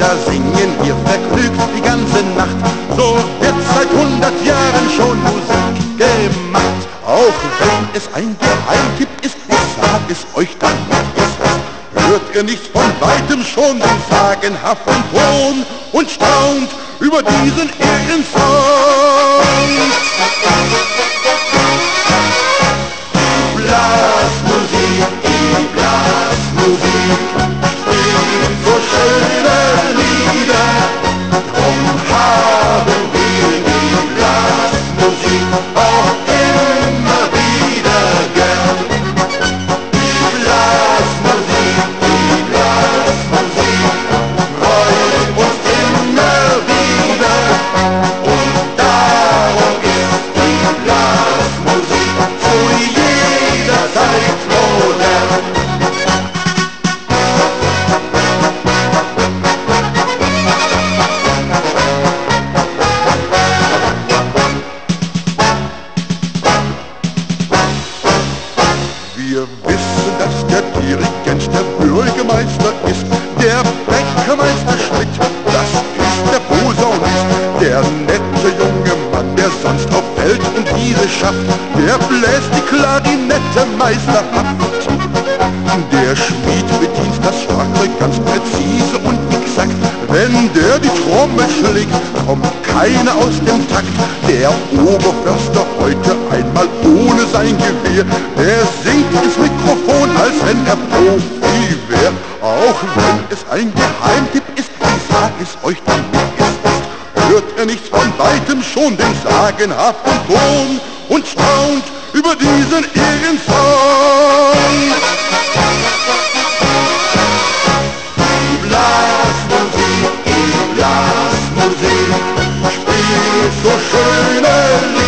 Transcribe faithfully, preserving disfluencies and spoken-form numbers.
da singen wir vergnügt die ganze Nacht. So wird seit hundert Jahren schon Musik gemacht. Auch wenn es ein Geheimtipp ist, ich sag es euch dann nicht. Hört ihr nicht von weitem schon den sagenhaften Ton und staunt über diesen Ehrensong? Blasmusik, die Blasmusik spielt so schöne Lieder. Drum haben wir die Blasmusik auch immer wieder gern. Die Blasmusik, die Blasmusik freut uns immer wieder. Und darum ist die Blasmusik zu jeder Zeit modern. Wir wissen, dass der Dirigent der Bürgermeister ist, der Bäckermeister Schmidt, das ist der Posaunist, der nette junge Mann, der sonst auf Welt und Wiese schafft, der bläst die Klarinette meisterhaft. Der Schmied bedient das Schlagzeug ganz präzise und exakt. Wenn der die Trommel schlägt, kommt keiner aus dem Takt. Der Oberförster heute einmal ohne sein Gewehr, der singt ins Mikrofon, als wenn er Profi wär. Auch wenn es ein Geheimtipp ist, ich sag es euch dann, wie es ist. Hört ihr nicht von weitem schon den sagenhaften Ton und staunt über diesen Ehrensong? Die Blasmusik, die Blasmusik spielt so schöne Lieder.